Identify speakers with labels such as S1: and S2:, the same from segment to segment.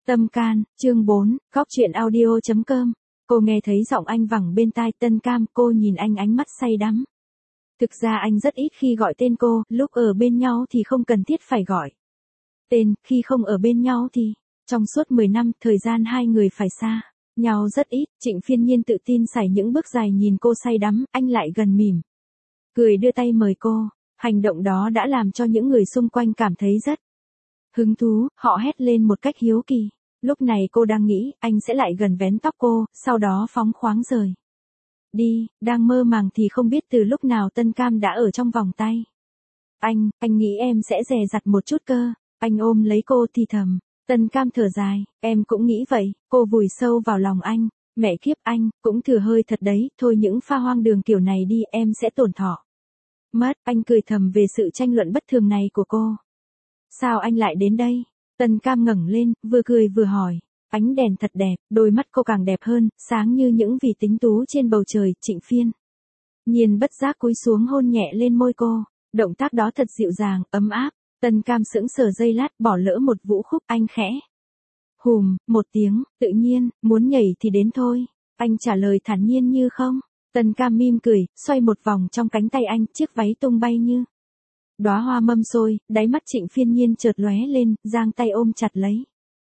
S1: Tâm can, chương 4, góc truyện audio.com. Cô nghe thấy giọng anh vẳng bên tai. Tân Cam, cô nhìn anh ánh mắt say đắm. Thực ra anh rất ít khi gọi tên cô, lúc ở bên nhau thì không cần thiết phải gọi tên, khi không ở bên nhau thì, trong suốt 10 năm, thời gian hai người phải xa nhau rất ít. Trịnh Phiên Nhiên tự tin sải những bước dài nhìn cô say đắm, anh lại gần mỉm cười đưa tay mời cô. Hành động đó đã làm cho những người xung quanh cảm thấy rất hứng thú, họ hét lên một cách hiếu kỳ. Lúc này cô đang nghĩ, anh sẽ lại gần vén tóc cô, sau đó phóng khoáng rời đi. Đang mơ màng thì không biết từ lúc nào Tân Cam đã ở trong vòng tay anh nghĩ em sẽ dè dặt một chút cơ. Anh ôm lấy cô thì thầm. Tân Cam thở dài, em cũng nghĩ vậy. Cô vùi sâu vào lòng anh. Mẹ kiếp, anh cũng thừa hơi thật đấy, thôi những pha hoang đường kiểu này đi, em sẽ tổn thọ mất. Anh cười thầm về sự tranh luận bất thường này của cô. Sao anh lại đến đây? Tân Cam ngẩng lên, vừa cười vừa hỏi. Ánh đèn thật đẹp, đôi mắt cô càng đẹp hơn, sáng như những vì tinh tú trên bầu trời. Trịnh Phiên Nhiên bất giác cúi xuống hôn nhẹ lên môi cô. Động tác đó thật dịu dàng, ấm áp. Tân Cam sững sờ giây lát, bỏ lỡ một vũ khúc. Anh khẽ hùm một tiếng, tự nhiên, muốn nhảy thì đến thôi. Anh trả lời thản nhiên như không. Tân Cam mỉm cười, xoay một vòng trong cánh tay anh, chiếc váy tung bay như đóa hoa mâm xôi. Đáy mắt Trịnh Phiên Nhiên chợt lóe lên, giang tay ôm chặt lấy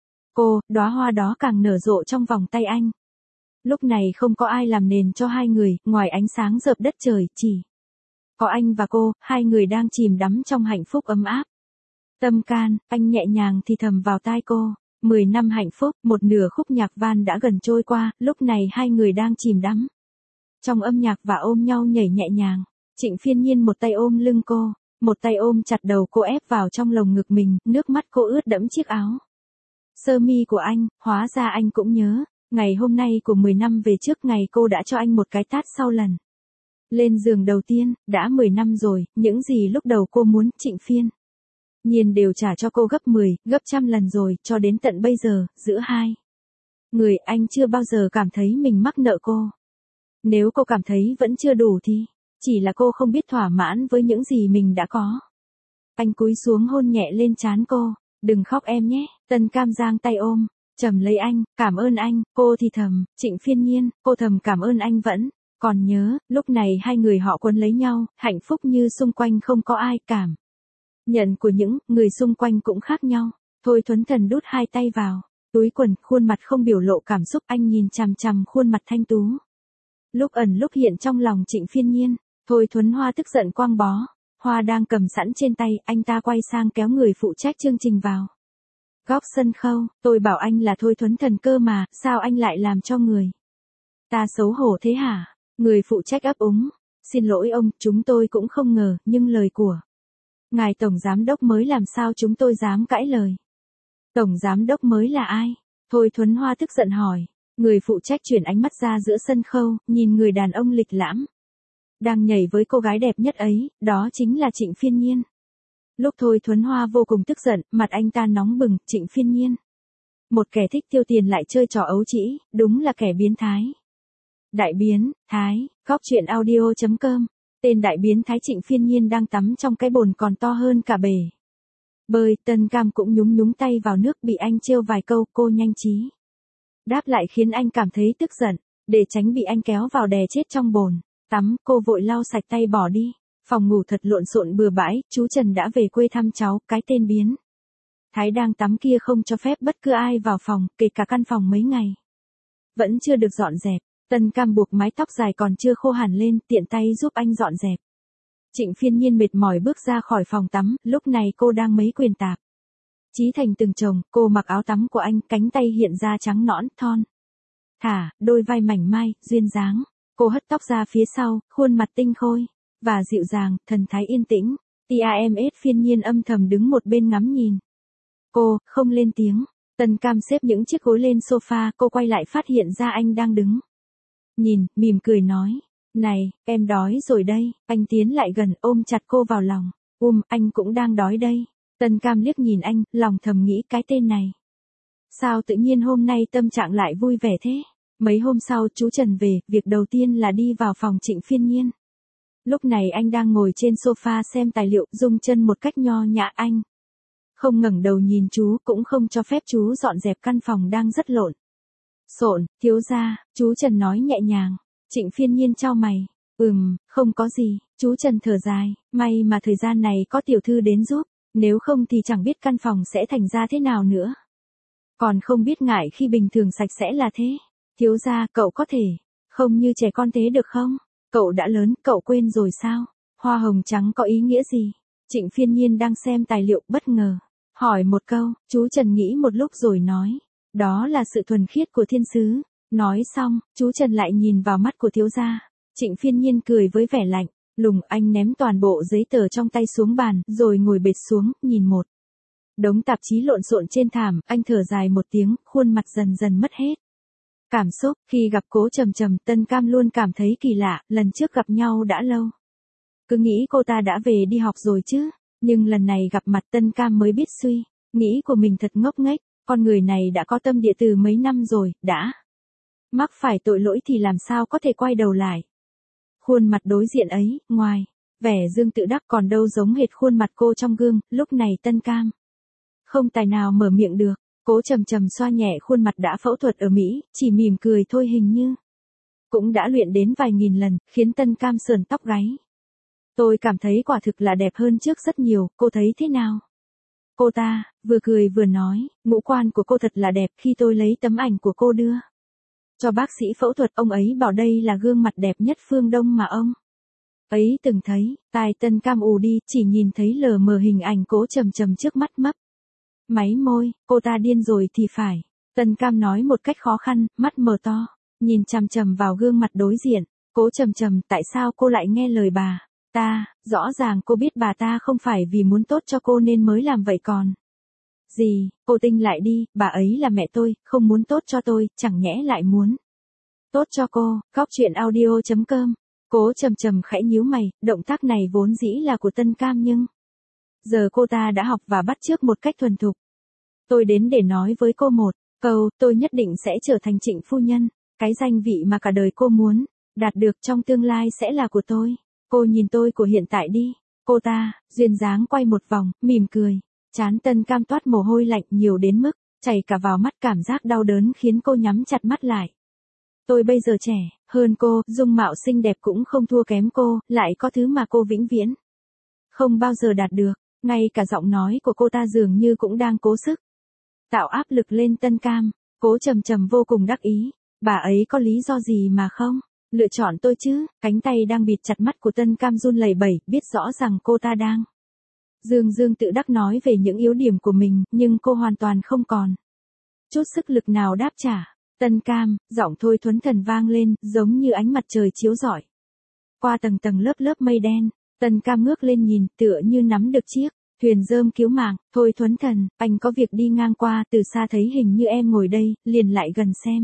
S1: cô. Đóa hoa đó càng nở rộ trong vòng tay anh. Lúc này không có ai làm nền cho hai người, ngoài ánh sáng rợp đất trời, chỉ có anh và cô. Hai người đang chìm đắm trong hạnh phúc ấm áp. Tâm can, anh nhẹ nhàng thì thầm vào tai cô. 10 năm hạnh phúc, một nửa khúc nhạc van đã gần trôi qua. Lúc này hai người đang chìm đắm trong âm nhạc và ôm nhau nhảy nhẹ nhàng. Trịnh Phiên Nhiên một tay ôm lưng cô, một tay ôm chặt đầu cô ép vào trong lồng ngực mình. Nước mắt cô ướt đẫm chiếc áo sơ mi của anh. Hóa ra anh cũng nhớ ngày hôm nay của 10 năm về trước, ngày cô đã cho anh một cái tát sau lần lên giường đầu tiên. Đã 10 năm rồi, những gì lúc đầu cô muốn, Trịnh Phiên Nhiên đều trả cho cô gấp 10, gấp trăm lần rồi. Cho đến tận bây giờ, giữa hai người, anh chưa bao giờ cảm thấy mình mắc nợ cô. Nếu cô cảm thấy vẫn chưa đủ thì chỉ là cô không biết thỏa mãn với những gì mình đã có. Anh cúi xuống hôn nhẹ lên trán cô. Đừng khóc em nhé. Tân Cam giang tay ôm chầm lấy anh. Cảm ơn anh. Cô thì thầm. Trịnh Phiên Nhiên, cô thầm cảm ơn anh vẫn còn nhớ. Lúc này hai người họ quấn lấy nhau, hạnh phúc như xung quanh không có ai. Cảm nhận của những người xung quanh cũng khác nhau. Thôi Thuấn Thần đút hai tay vào túi quần, khuôn mặt không biểu lộ cảm xúc. Anh nhìn chằm chằm khuôn mặt thanh tú lúc ẩn lúc hiện trong lòng Trịnh Phiên Nhiên. Thôi Thuấn Hoa tức giận quăng bó hoa đang cầm sẵn trên tay. Anh ta quay sang kéo người phụ trách chương trình vào góc sân khấu. Tôi bảo anh là Thôi Thuấn Thần cơ mà, sao anh lại làm cho người ta xấu hổ thế hả? Người phụ trách ấp úng. Xin lỗi ông, chúng tôi cũng không ngờ, nhưng lời của ngài tổng giám đốc mới, làm sao chúng tôi dám cãi lời. Tổng giám đốc mới là ai? Thôi Thuấn Hoa tức giận hỏi. Người phụ trách chuyển ánh mắt ra giữa sân khấu, nhìn người đàn ông lịch lãm đang nhảy với cô gái đẹp nhất ấy. Đó chính là Trịnh Phiên Nhiên. Lúc Thôi Thuấn Hoa vô cùng tức giận, mặt anh ta nóng bừng. Trịnh Phiên Nhiên, một kẻ thích tiêu tiền lại chơi trò ấu trĩ, đúng là kẻ biến thái. Đại biến thái, góc truyện audio.com. Tên đại biến thái Trịnh Phiên Nhiên đang tắm trong cái bồn còn to hơn cả bể bơi. Tân Cam cũng nhúng nhúng tay vào nước, bị anh trêu vài câu. Cô nhanh trí đáp lại khiến anh cảm thấy tức giận. Để tránh bị anh kéo vào đè chết trong bồn tắm, cô vội lau sạch tay bỏ đi. Phòng ngủ thật lộn xộn bừa bãi. Chú Trần đã về quê thăm cháu. Cái tên biến thái đang tắm kia không cho phép bất cứ ai vào phòng, kể cả căn phòng mấy ngày vẫn chưa được dọn dẹp. Tân Cam buộc mái tóc dài còn chưa khô hẳn lên, tiện tay giúp anh dọn dẹp. Trịnh Phiên Nhiên mệt mỏi bước ra khỏi phòng tắm. Lúc này cô đang mấy quyền tạp chí thành từng chồng. Cô mặc áo tắm của anh, cánh tay hiện ra trắng nõn, thon thả, đôi vai mảnh mai, duyên dáng. Cô hất tóc ra phía sau, khuôn mặt tinh khôi và dịu dàng, thần thái yên tĩnh. TAMS Phiên Nhiên âm thầm đứng một bên ngắm nhìn cô, không lên tiếng. Tân Cam xếp những chiếc gối lên sofa. Cô quay lại phát hiện ra anh đang đứng nhìn, mỉm cười nói. Này, em đói rồi đây. Anh tiến lại gần, ôm chặt cô vào lòng. Anh cũng đang đói đây. Tân Cam liếc nhìn anh, lòng thầm nghĩ cái tên này. Sao tự nhiên hôm nay tâm trạng lại vui vẻ thế? Mấy hôm sau chú Trần về, việc đầu tiên là đi vào phòng Trịnh Phiên Nhiên. Lúc này anh đang ngồi trên sofa xem tài liệu, rung chân một cách nho nhã. Anh không ngẩng đầu nhìn chú, cũng không cho phép chú dọn dẹp căn phòng đang rất lộn xộn. Thiếu gia, chú Trần nói nhẹ nhàng. Trịnh Phiên Nhiên chau mày. Không có gì, chú Trần thở dài, may mà thời gian này có tiểu thư đến giúp, nếu không thì chẳng biết căn phòng sẽ thành ra thế nào nữa. Còn không biết ngại khi bình thường sạch sẽ là thế. Thiếu gia, cậu có thể không như trẻ con thế được không? Cậu đã lớn, cậu quên rồi sao? Hoa hồng trắng có ý nghĩa gì? Trịnh Phiên Nhiên đang xem tài liệu bất ngờ. Hỏi một câu, chú Trần nghĩ một lúc rồi nói. Đó là sự thuần khiết của thiên sứ. Nói xong, chú Trần lại nhìn vào mắt của thiếu gia. Trịnh Phiên Nhiên cười với vẻ lạnh. Lùng, anh ném toàn bộ giấy tờ trong tay xuống bàn, rồi ngồi bệt xuống, nhìn một đống tạp chí lộn xộn trên thảm. Anh thở dài một tiếng, khuôn mặt dần dần mất hết cảm xúc. Khi gặp Cố Trầm Trầm, Tân Cam luôn cảm thấy kỳ lạ, lần trước gặp nhau đã lâu. Cứ nghĩ cô ta đã về đi học rồi chứ, nhưng lần này gặp mặt Tân Cam mới biết suy nghĩ của mình thật ngốc nghếch, con người này đã có tâm địa từ mấy năm rồi, đã mắc phải tội lỗi thì làm sao có thể quay đầu lại. Khuôn mặt đối diện ấy, ngoài vẻ dương tự đắc còn đâu giống hệt khuôn mặt cô trong gương. Lúc này Tân Cam không tài nào mở miệng được. Cố Trầm Trầm xoa nhẹ khuôn mặt đã phẫu thuật ở Mỹ, chỉ mỉm cười thôi, hình như cũng đã luyện đến vài nghìn lần, khiến Tân Cam sườn tóc gáy. Tôi cảm thấy quả thực là đẹp hơn trước rất nhiều, cô thấy thế nào? Cô ta vừa cười vừa nói, ngũ quan của cô thật là đẹp. Khi tôi lấy tấm ảnh của cô đưa cho bác sĩ phẫu thuật, ông ấy bảo đây là gương mặt đẹp nhất phương Đông mà ông ấy từng thấy. Tai Tân Cam ù đi, chỉ nhìn thấy lờ mờ hình ảnh Cố Trầm Trầm trước mắt, mấp máy môi. Cô ta điên rồi thì phải. Tân Cam nói một cách khó khăn, mắt mở to, nhìn chằm chằm vào gương mặt đối diện. Cố Trầm Trầm, tại sao cô lại nghe lời bà ta? Rõ ràng cô biết bà ta không phải vì muốn tốt cho cô nên mới làm vậy còn gì. Cô tinh lại đi, bà ấy là mẹ tôi, không muốn tốt cho tôi, chẳng nhẽ lại muốn tốt cho cô. Góc truyện audio.com. Cố Trầm Trầm khẽ nhíu mày, động tác này vốn dĩ là của Tân Cam nhưng giờ cô ta đã học và bắt chước một cách thuần thục. Tôi đến để nói với cô một câu, tôi nhất định sẽ trở thành Trịnh phu nhân. Cái danh vị mà cả đời cô muốn đạt được trong tương lai sẽ là của tôi. Cô nhìn tôi của hiện tại đi. Cô ta duyên dáng quay một vòng, mỉm cười. Trán Tân Cam toát mồ hôi lạnh nhiều đến mức chảy cả vào mắt, cảm giác đau đớn khiến cô nhắm chặt mắt lại. Tôi bây giờ trẻ hơn cô, dung mạo xinh đẹp cũng không thua kém cô, lại có thứ mà cô vĩnh viễn không bao giờ đạt được. Ngay cả giọng nói của cô ta dường như cũng đang cố sức tạo áp lực lên Tân Cam. Cố Trầm Trầm vô cùng đắc ý. Bà ấy có lý do gì mà không lựa chọn tôi chứ? Cánh tay đang bịt chặt mắt của Tân Cam run lẩy bẩy, biết rõ rằng cô ta đang dương tự đắc nói về những yếu điểm của mình, nhưng cô hoàn toàn không còn chút sức lực nào đáp trả. Tân Cam, giọng Thôi Thuấn Thần vang lên, giống như ánh mặt trời chiếu rọi qua tầng tầng lớp lớp mây đen. Tân Cam ngước lên nhìn, tựa như nắm được chiếc thuyền rơm cứu mạng. Thôi Thuấn Thần, anh có việc đi ngang qua, từ xa thấy hình như em ngồi đây, liền lại gần xem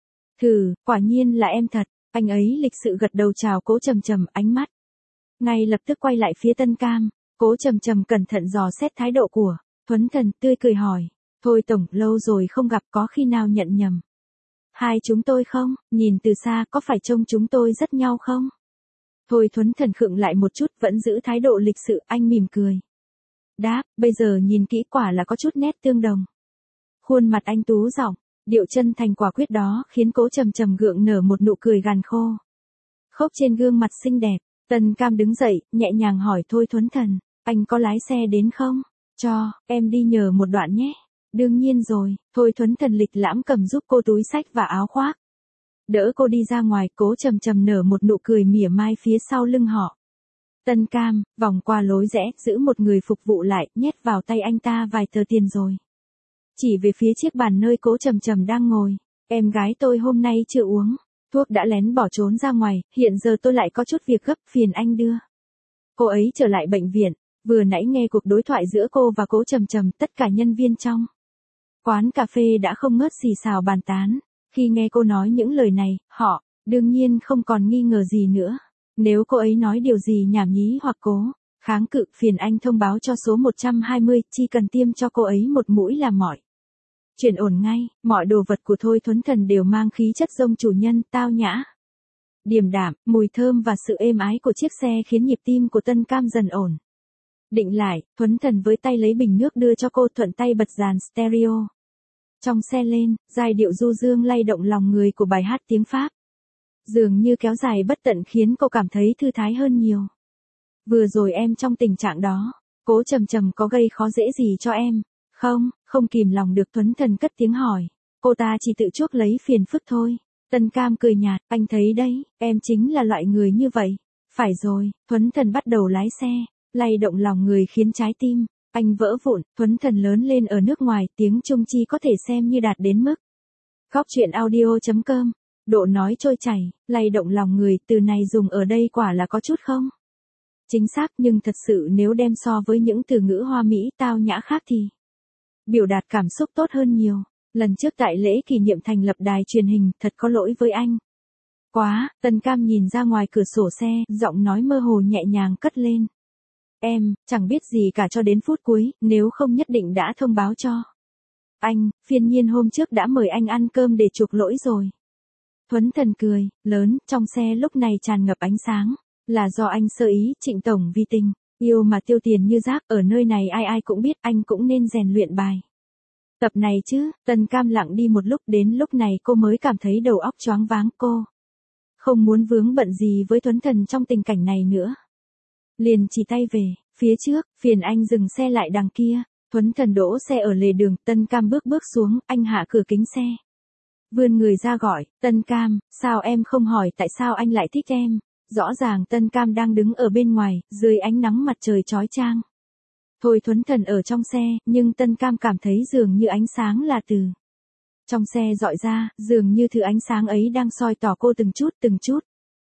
S1: thử, quả nhiên là em thật. Anh ấy lịch sự gật đầu chào Cố Trầm Trầm, ánh mắt ngay lập tức quay lại phía Tân Cam. Cố Trầm Trầm cẩn thận dò xét thái độ của Thuấn Thần, tươi cười hỏi, Thôi tổng, lâu rồi không gặp, có khi nào nhận nhầm hai chúng tôi không? Nhìn từ xa có phải trông chúng tôi rất nhau không? Thôi Thuấn Thần khựng lại một chút, vẫn giữ thái độ lịch sự. Anh mỉm cười đáp, bây giờ nhìn kỹ quả là có chút nét tương đồng. Khuôn mặt anh tú giọng điệu chân thành quả quyết đó khiến Cố Trầm Trầm gượng nở một nụ cười gàn khô khốc trên gương mặt xinh đẹp. Tân Cam đứng dậy, nhẹ nhàng hỏi Thôi Thuấn Thần, anh có lái xe đến không? Cho em đi nhờ một đoạn nhé. Đương nhiên rồi. Thôi Thuấn Thần lịch lãm cầm giúp cô túi xách và áo khoác, đỡ cô đi ra ngoài. Cố Trầm Trầm nở một nụ cười mỉa mai phía sau lưng họ. Tân Cam vòng qua lối rẽ, giữ một người phục vụ lại, nhét vào tay anh ta vài tờ tiền rồi chỉ về phía chiếc bàn nơi Cố Trầm Trầm đang ngồi. Em gái tôi hôm nay chưa uống thuốc, đã lén bỏ trốn ra ngoài, hiện giờ tôi lại có chút việc gấp, phiền anh đưa cô ấy trở lại bệnh viện. Vừa nãy nghe cuộc đối thoại giữa cô và Cố Trầm Trầm, tất cả nhân viên trong quán cà phê đã không ngớt xì xào bàn tán. Khi nghe cô nói những lời này, họ đương nhiên không còn nghi ngờ gì nữa. Nếu cô ấy nói điều gì nhảm nhí hoặc cố kháng cự, phiền anh thông báo cho số 120, chỉ cần tiêm cho cô ấy một mũi là mọi chuyện ổn ngay. Mọi đồ vật của Thôi Thuấn Thần đều mang khí chất dông chủ nhân, tao nhã, điềm đạm. Mùi thơm và sự êm ái của chiếc xe khiến nhịp tim của Tân Cam dần ổn Định lại, Thuấn Thần với tay lấy bình nước đưa cho cô, thuận tay bật dàn stereo. Trong xe lên, giai điệu du dương lay động lòng người của bài hát tiếng Pháp. Dường như kéo dài bất tận khiến cô cảm thấy thư thái hơn nhiều. Vừa rồi em trong tình trạng đó, Cố Trầm Trầm có gây khó dễ gì cho em? Không kìm lòng được Thuấn Thần cất tiếng hỏi. Cô ta chỉ tự chuốc lấy phiền phức thôi. Tân Cam cười nhạt, anh thấy đấy, em chính là loại người như vậy. Phải rồi, Thuấn Thần bắt đầu lái xe, lay động lòng người khiến trái tim anh vỡ vụn. Thuấn Thần lớn lên ở nước ngoài, tiếng Trung Chi có thể xem như đạt đến mức Góc Chuyện Audio.com. Độ nói trôi chảy, lay động lòng người, từ này dùng ở đây quả là có chút không chính xác, nhưng thật sự nếu đem so với những từ ngữ hoa mỹ tao nhã khác thì biểu đạt cảm xúc tốt hơn nhiều. Lần trước tại lễ kỷ niệm thành lập đài truyền hình, thật có lỗi với anh. Quá, Tân Cam nhìn ra ngoài cửa sổ xe, giọng nói mơ hồ nhẹ nhàng cất lên. Em, chẳng biết gì cả cho đến phút cuối, nếu không nhất định đã thông báo cho anh, Phiên Nhiên hôm trước đã mời anh ăn cơm để chuộc lỗi rồi. Thuấn Thần cười, lớn, trong xe lúc này tràn ngập ánh sáng. Là do anh sơ ý, Trịnh Tổng vì tình yêu mà tiêu tiền như rác, ở nơi này ai ai cũng biết, anh cũng nên rèn luyện bài tập này chứ. Tân Cam lặng đi một lúc, đến lúc này cô mới cảm thấy đầu óc choáng váng. Cô không muốn vướng bận gì với Thuấn Thần trong tình cảnh này nữa. Liền chỉ tay về phía trước, phiền anh dừng xe lại đằng kia. Thuấn Thần đỗ xe ở lề đường, Tân Cam bước xuống, anh hạ cửa kính xe. Vươn người ra gọi, Tân Cam, sao em không hỏi tại sao anh lại thích em? Rõ ràng Tân Cam đang đứng ở bên ngoài, dưới ánh nắng mặt trời chói chang. Thôi Thuấn Thần ở trong xe, nhưng Tân Cam cảm thấy dường như ánh sáng là từ trong xe dọi ra, dường như thứ ánh sáng ấy đang soi tỏ cô từng chút.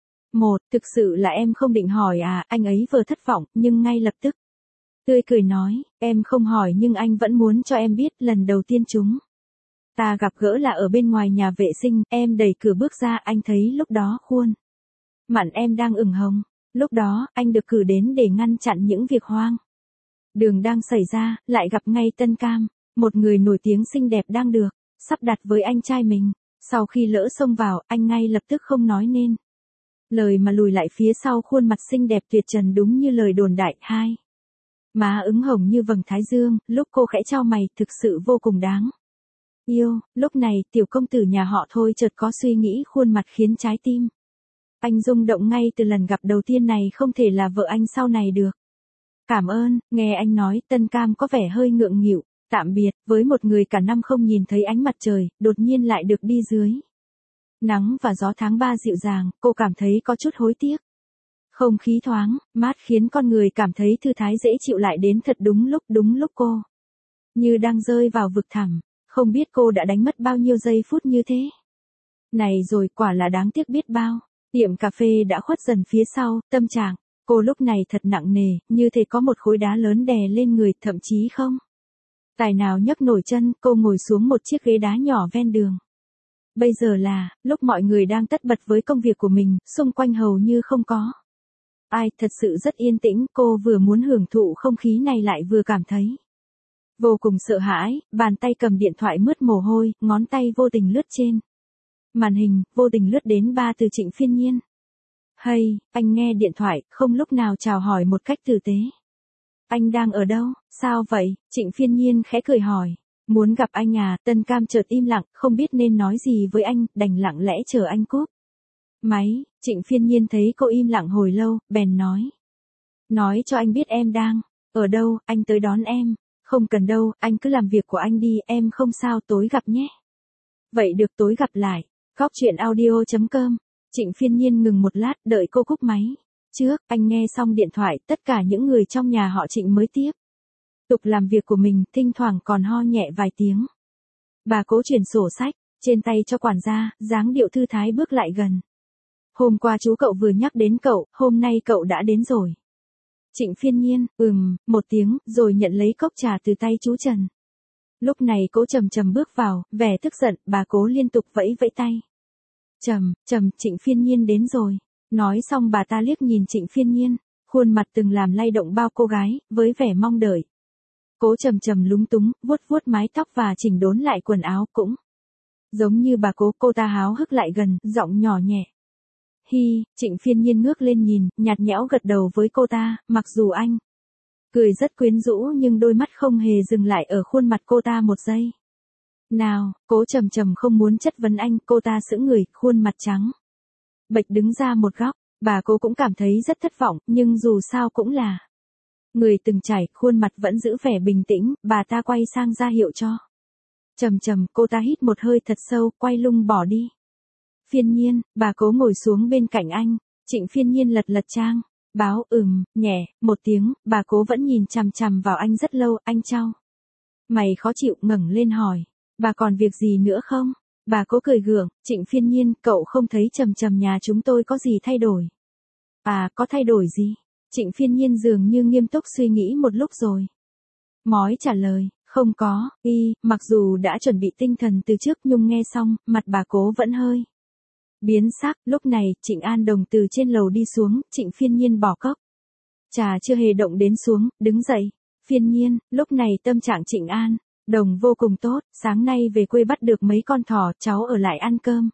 S1: Thực sự là em không định hỏi à? Anh ấy vừa thất vọng, nhưng ngay lập tức tươi cười nói, em không hỏi nhưng anh vẫn muốn cho em biết, lần đầu tiên chúng ta gặp gỡ là ở bên ngoài nhà vệ sinh, em đẩy cửa bước ra, anh thấy lúc đó khuôn mặt em đang ửng hồng. Lúc đó, anh được cử đến để ngăn chặn những việc hoang đường đang xảy ra, lại gặp ngay Tân Cam, một người nổi tiếng xinh đẹp đang được sắp đặt với anh trai mình. Sau khi lỡ xông vào, anh ngay lập tức không nói nên lời mà lùi lại phía sau, khuôn mặt xinh đẹp tuyệt trần đúng như lời đồn đại. Hai má ửng hồng như vầng thái dương, lúc cô khẽ chau mày, thực sự vô cùng đáng yêu. Lúc này, tiểu công tử nhà họ Thôi chợt có suy nghĩ, khuôn mặt khiến trái tim anh rung động ngay từ lần gặp đầu tiên này, không thể là vợ anh sau này được. Cảm ơn, nghe anh nói, Tân Cam có vẻ hơi ngượng nghịu. Tạm biệt, với một người cả năm không nhìn thấy ánh mặt trời, đột nhiên lại được đi dưới nắng và gió tháng 3 dịu dàng, cô cảm thấy có chút hối tiếc. Không khí thoáng, mát khiến con người cảm thấy thư thái dễ chịu lại đến thật đúng lúc cô như đang rơi vào vực thẳm, không biết cô đã đánh mất bao nhiêu giây phút như thế. Này rồi, quả là đáng tiếc biết bao. Tiệm cà phê đã khuất dần phía sau, tâm trạng cô lúc này thật nặng nề, như thể có một khối đá lớn đè lên người, thậm chí không tài nào nhấc nổi chân. Cô ngồi xuống một chiếc ghế đá nhỏ ven đường. Bây giờ là lúc mọi người đang tất bật với công việc của mình, xung quanh hầu như không có ai, thật sự rất yên tĩnh. Cô vừa muốn hưởng thụ không khí này lại vừa cảm thấy vô cùng sợ hãi, bàn tay cầm điện thoại mướt mồ hôi, ngón tay vô tình lướt trên màn hình, vô tình lướt đến 3 từ Trịnh Phiên Nhiên. Hay, anh nghe điện thoại, không lúc nào chào hỏi một cách tử tế. Anh đang ở đâu? Sao vậy? Trịnh Phiên Nhiên khẽ cười hỏi. Muốn gặp anh à? Tân Cam chợt im lặng, không biết nên nói gì với anh, đành lặng lẽ chờ anh cúp máy. Trịnh Phiên Nhiên thấy cô im lặng hồi lâu, bèn nói. Nói cho anh biết em đang ở đâu, anh tới đón em. Không cần đâu, anh cứ làm việc của anh đi, em không sao, tối gặp nhé. Vậy được, tối gặp lại. Góc Chuyện Audio.com. Trịnh Phiên Nhiên ngừng một lát, đợi cô cúp máy. Trước, anh nghe xong điện thoại, tất cả những người trong nhà họ Trịnh mới tiếp tục làm việc của mình, thỉnh thoảng còn ho nhẹ vài tiếng. Bà Cố chuyển sổ sách trên tay cho quản gia, dáng điệu thư thái bước lại gần. Hôm qua chú cậu vừa nhắc đến cậu, hôm nay cậu đã đến rồi. Trịnh Phiên Nhiên, một tiếng, rồi nhận lấy cốc trà từ tay chú Trần. Lúc này Cố Trầm Trầm bước vào, vẻ tức giận, bà Cố liên tục vẫy vẫy tay. Trịnh Phiên Nhiên đến rồi. Nói xong bà ta liếc nhìn Trịnh Phiên Nhiên, khuôn mặt từng làm lay động bao cô gái, với vẻ mong đợi. Cố Trầm Trầm lúng túng, vuốt mái tóc và chỉnh đốn lại quần áo, cũng giống như bà Cố. Cô ta háo hức lại gần, giọng nhỏ nhẹ. Hi, Trịnh Phiên Nhiên ngước lên nhìn, nhạt nhẽo gật đầu với cô ta, mặc dù anh cười rất quyến rũ nhưng đôi mắt không hề dừng lại ở khuôn mặt cô ta một giây. Nào, Cố Trầm Trầm không muốn chất vấn anh, cô ta sững người, khuôn mặt trắng bệch đứng ra một góc, bà Cố cũng cảm thấy rất thất vọng, nhưng dù sao cũng là người từng trải, khuôn mặt vẫn giữ vẻ bình tĩnh, bà ta quay sang ra hiệu cho Trầm Trầm, cô ta hít một hơi thật sâu, quay lưng bỏ đi. Phiên Nhiên, bà Cố ngồi xuống bên cạnh anh, Trịnh Phiên Nhiên lật lật trang báo, nhẹ, một tiếng, bà Cố vẫn nhìn chằm chằm vào anh rất lâu, anh chau mày khó chịu ngẩng lên hỏi, bà còn việc gì nữa không? Bà Cố cười gượng, Trịnh Phiên Nhiên, cậu không thấy Trầm Trầm nhà chúng tôi có gì thay đổi? À, có thay đổi gì? Trịnh Phiên Nhiên dường như nghiêm túc suy nghĩ một lúc rồi mói trả lời, không có, mặc dù đã chuẩn bị tinh thần từ trước nhưng nghe xong, mặt bà Cố vẫn hơi biến sắc. Lúc này, Trịnh An Đồng từ trên lầu đi xuống, Trịnh Phiên Nhiên bỏ cốc trà chưa hề động đến xuống, đứng dậy. Phiên Nhiên, lúc này tâm trạng Trịnh An Đồng vô cùng tốt, sáng nay về quê bắt được mấy con thỏ, cháu ở lại ăn cơm.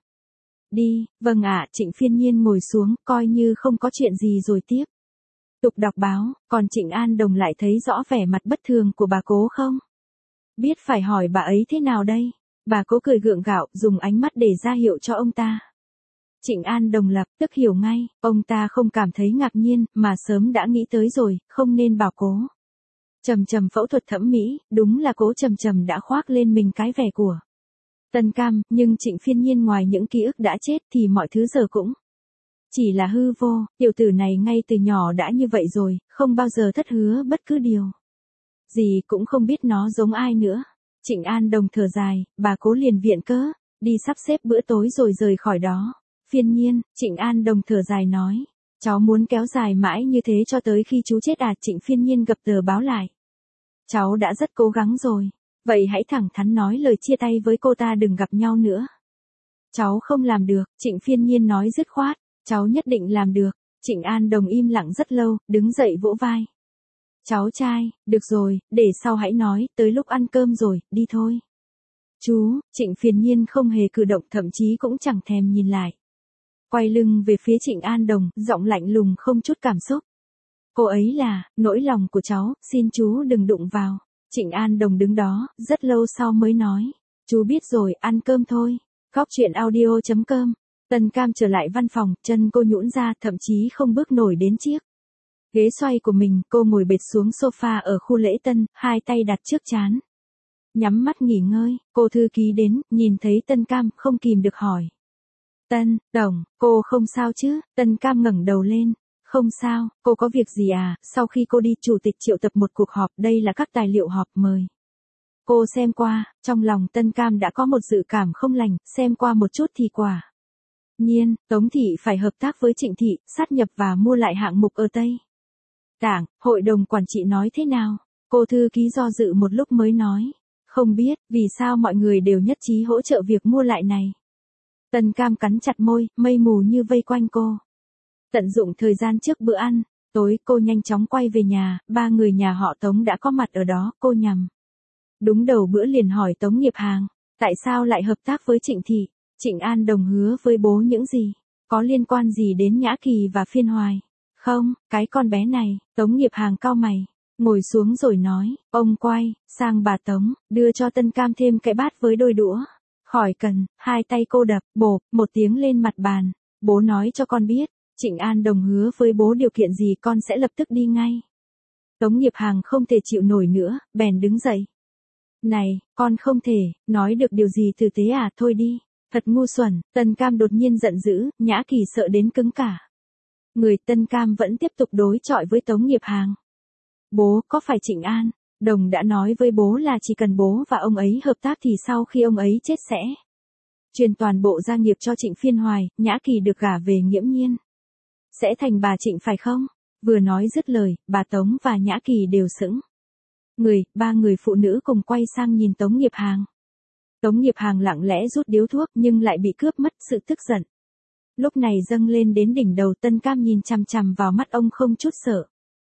S1: Đi, vâng ạ, Trịnh Phiên Nhiên ngồi xuống, coi như không có chuyện gì rồi tiếp tục đọc báo, còn Trịnh An Đồng lại thấy rõ vẻ mặt bất thường của bà Cố không? Biết phải hỏi bà ấy thế nào đây? Bà Cố cười gượng gạo, dùng ánh mắt để ra hiệu cho ông ta. Trịnh An Đồng lập tức hiểu ngay, ông ta không cảm thấy ngạc nhiên, mà sớm đã nghĩ tới rồi, không nên bảo Cố Trầm Trầm phẫu thuật thẩm mỹ, đúng là Cố Trầm Trầm đã khoác lên mình cái vẻ của Tân Cam, nhưng Trịnh Phiên Nhiên ngoài những ký ức đã chết thì mọi thứ giờ cũng chỉ là hư vô, tiểu tử này ngay từ nhỏ đã như vậy rồi, không bao giờ thất hứa bất cứ điều gì, cũng không biết nó giống ai nữa. Trịnh An Đồng thở dài, bà Cố liền viện cớ đi sắp xếp bữa tối rồi rời khỏi đó. Phiên Nhiên, Trịnh An Đồng thở dài nói, cháu muốn kéo dài mãi như thế cho tới khi chú chết à? Trịnh Phiên Nhiên gập tờ báo lại, cháu đã rất cố gắng rồi, vậy hãy thẳng thắn nói lời chia tay với cô ta, đừng gặp nhau nữa. Cháu không làm được, Trịnh Phiên Nhiên nói dứt khoát, cháu nhất định làm được. Trịnh An Đồng im lặng rất lâu, đứng dậy vỗ vai cháu trai, được rồi, để sau hãy nói, tới lúc ăn cơm rồi, đi thôi. Chú, Trịnh Phiên Nhiên không hề cử động, thậm chí cũng chẳng thèm nhìn lại. Quay lưng về phía Trịnh An Đồng, giọng lạnh lùng không chút cảm xúc. Cô ấy là, nỗi lòng của cháu, xin chú đừng đụng vào. Trịnh An Đồng đứng đó, rất lâu sau mới nói, chú biết rồi, ăn cơm thôi. Góc truyện audio.com. Tân Cam trở lại văn phòng, chân cô nhũn ra, thậm chí không bước nổi đến chiếc ghế xoay của mình, cô ngồi bệt xuống sofa ở khu lễ tân, hai tay đặt trước trán. Nhắm mắt nghỉ ngơi, cô thư ký đến, nhìn thấy Tân Cam, không kìm được hỏi. Tân, Đồng, cô không sao chứ? Tân Cam ngẩng đầu lên. Không sao, cô có việc gì à? Sau khi cô đi, chủ tịch triệu tập một cuộc họp, đây là các tài liệu họp mời. Cô xem qua, trong lòng Tân Cam đã có một dự cảm không lành, xem qua một chút thì quả nhiên, Tống Thị phải hợp tác với Trịnh Thị, sát nhập và mua lại hạng mục ở Tây Tạng. Hội đồng quản trị nói thế nào? Cô thư ký do dự một lúc mới nói. Không biết, vì sao mọi người đều nhất trí hỗ trợ việc mua lại này. Tân Cam cắn chặt môi, mây mù như vây quanh cô. Tận dụng thời gian trước bữa ăn, tối cô nhanh chóng quay về nhà, ba người nhà họ Tống đã có mặt ở đó, cô nhằm đúng đầu bữa liền hỏi Tống Nghiệp Hàng, tại sao lại hợp tác với Trịnh Thị? Trịnh An Đồng hứa với bố những gì? Có liên quan gì đến Nhã Kỳ và Phiên Hoài? Không, cái con bé này. Tống Nghiệp Hàng cau mày, ngồi xuống rồi nói, ông quay sang bà Tống, đưa cho Tân Cam thêm cái bát với đôi đũa. Khỏi cần, hai tay cô đập, bộp, một tiếng lên mặt bàn. Bố nói cho con biết, Trịnh An Đồng hứa với bố điều kiện gì con sẽ lập tức đi ngay. Tống Nghiệp Hàng không thể chịu nổi nữa, bèn đứng dậy. Này, con không thể, nói được điều gì tử tế à, thôi đi. Thật ngu xuẩn. Tân Cam đột nhiên giận dữ, Nhã Kỳ sợ đến cứng cả người. Tân Cam vẫn tiếp tục đối chọi với Tống Nghiệp Hàng. Bố, có phải Trịnh An Đồng đã nói với bố là chỉ cần bố và ông ấy hợp tác thì sau khi ông ấy chết sẽ truyền toàn bộ gia nghiệp cho Trịnh Phiên Hoài, Nhã Kỳ được gả về Nghiễm Nhiên sẽ thành bà Trịnh phải không? Vừa nói dứt lời, bà Tống và Nhã Kỳ đều sững người, ba người phụ nữ cùng quay sang nhìn Tống Nghiệp Hàng. Tống Nghiệp Hàng lặng lẽ rút điếu thuốc nhưng lại bị cướp mất, sự tức giận lúc này dâng lên đến đỉnh đầu. Tân Cam nhìn chằm chằm vào mắt ông không chút sợ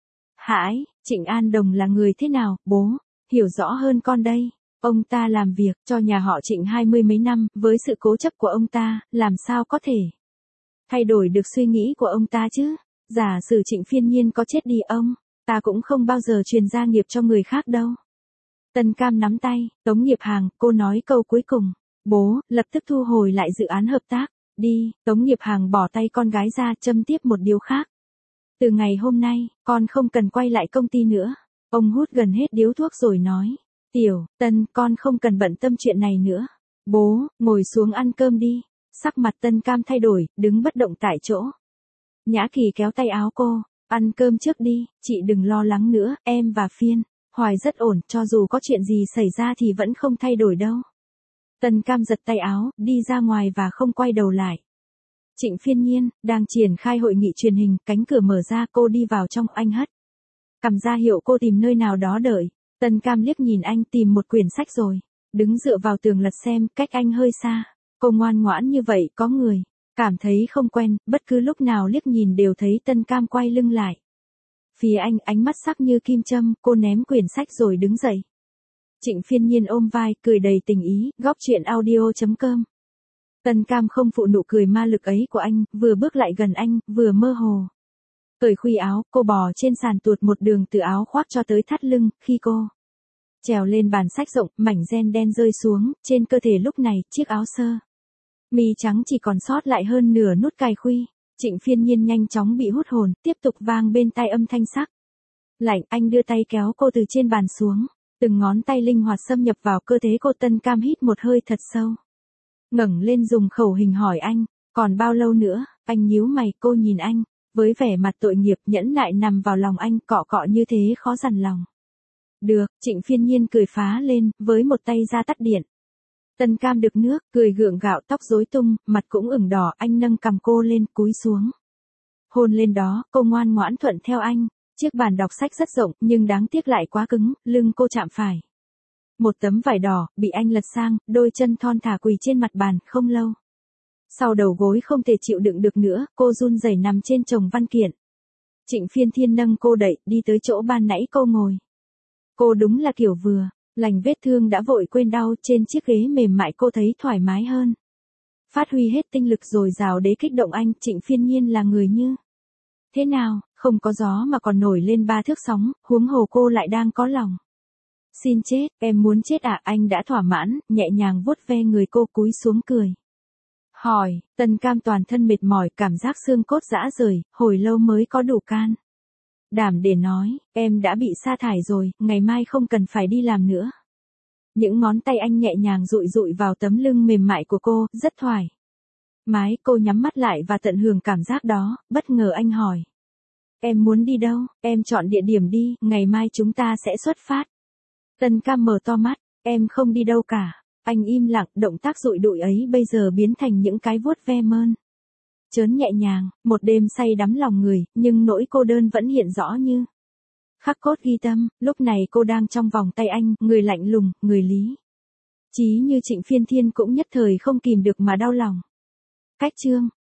S1: hãi. Trịnh An Đồng là người thế nào, bố? Hiểu rõ hơn con đây. Ông ta làm việc cho nhà họ Trịnh 20 mấy năm, với sự cố chấp của ông ta, làm sao có thể thay đổi được suy nghĩ của ông ta chứ? Giả sử Trịnh Phiên Nhiên có chết đi, ông Ta cũng không bao giờ truyền gia nghiệp cho người khác đâu. Tân Cam nắm tay, Tống Nghiệp Hàng, cô nói câu cuối cùng. Bố, lập tức thu hồi lại dự án hợp tác. Đi, Tống Nghiệp Hàng bỏ tay con gái ra, châm tiếp một điều khác. Từ ngày hôm nay, con không cần quay lại công ty nữa. Ông hút gần hết điếu thuốc rồi nói. Tiểu, Tân, con không cần bận tâm chuyện này nữa. Bố, ngồi xuống ăn cơm đi. Sắc mặt Tân Cam thay đổi, đứng bất động tại chỗ. Nhã Kỳ kéo tay áo cô. Ăn cơm trước đi, chị đừng lo lắng nữa, em và Phiên. Hoài rất ổn, cho dù có chuyện gì xảy ra thì vẫn không thay đổi đâu. Tân Cam giật tay áo, đi ra ngoài và không quay đầu lại. Trịnh Phiên Nhiên, đang triển khai hội nghị truyền hình, cánh cửa mở ra, cô đi vào trong, anh hất cầm ra hiệu cô tìm nơi nào đó đợi. Tân Cam liếc nhìn anh, tìm một quyển sách rồi. Đứng dựa vào tường lật xem, cách anh hơi xa. Cô ngoan ngoãn như vậy, có người. Cảm thấy không quen, bất cứ lúc nào liếc nhìn đều thấy Tân Cam quay lưng lại. Phía anh, ánh mắt sắc như kim châm, cô ném quyển sách rồi đứng dậy. Trịnh Phiên Nhiên ôm vai, cười đầy tình ý, góc chuyện audio.com. Tân Cam không phụ nụ cười ma lực ấy của anh, vừa bước lại gần anh, vừa mơ hồ. Cởi khuy áo, cô bò trên sàn tuột một đường từ áo khoác cho tới thắt lưng, khi cô trèo lên bàn sách rộng, mảnh ren đen rơi xuống, trên cơ thể lúc này, chiếc áo sơ mi trắng chỉ còn sót lại hơn nửa nút cài khuy. Trịnh Phiên Nhiên nhanh chóng bị hút hồn, tiếp tục vang bên tai âm thanh sắc lạnh, anh đưa tay kéo cô từ trên bàn xuống. Từng ngón tay linh hoạt xâm nhập vào cơ thể cô. Tân Cam hít một hơi thật sâu. Ngẩng lên dùng khẩu hình hỏi anh, còn bao lâu nữa? Anh nhíu mày, cô nhìn anh, với vẻ mặt tội nghiệp, nhẫn nại nằm vào lòng anh, cọ cọ như thế khó dằn lòng. Được, Trịnh Phiên Nhiên cười phá lên, với một tay ra tắt điện. Tân Cam được nước, cười gượng gạo, tóc rối tung, mặt cũng ửng đỏ, anh nâng cằm cô lên, cúi xuống. Hôn lên đó, cô ngoan ngoãn thuận theo anh. Chiếc bàn đọc sách rất rộng, nhưng đáng tiếc lại quá cứng, lưng cô chạm phải một tấm vải đỏ, bị anh lật sang, đôi chân thon thả quỳ trên mặt bàn, không lâu. Sau đầu gối không thể chịu đựng được nữa, cô run rẩy nằm trên chồng văn kiện. Trịnh Phiên Thiên nâng cô đẩy, đi tới chỗ ban nãy cô ngồi. Cô đúng là kiểu vừa lành vết thương đã vội quên đau, trên chiếc ghế mềm mại cô thấy thoải mái hơn. Phát huy hết tinh lực dồi dào để kích động anh. Trịnh Phiên Nhiên là người như thế nào, không có gió mà còn nổi lên 3 thước sóng, huống hồ cô lại đang có lòng. Xin chết, em muốn chết à? Anh đã thỏa mãn, nhẹ nhàng vuốt ve người cô, cúi xuống cười. Hỏi, Tân Cam toàn thân mệt mỏi, cảm giác xương cốt rã rời, hồi lâu mới có đủ can đảm để nói, em đã bị sa thải rồi, ngày mai không cần phải đi làm nữa. Những ngón tay anh nhẹ nhàng dụi dụi vào tấm lưng mềm mại của cô, rất thoải mái. Cô nhắm mắt lại và tận hưởng cảm giác đó. Bất ngờ anh hỏi, em muốn đi đâu? Em chọn địa điểm đi, ngày mai chúng ta sẽ xuất phát. Tân Cam mở to mắt, em không đi đâu cả. Anh im lặng, động tác dụi đụi ấy bây giờ biến thành những cái vuốt ve mơn trớn nhẹ nhàng. Một đêm say đắm lòng người, nhưng nỗi cô đơn vẫn hiện rõ như khắc cốt ghi tâm. Lúc này cô đang trong vòng tay anh, người lạnh lùng, người lý trí như Trịnh Phiên Thiên cũng nhất thời không kìm được mà đau lòng. Cách chương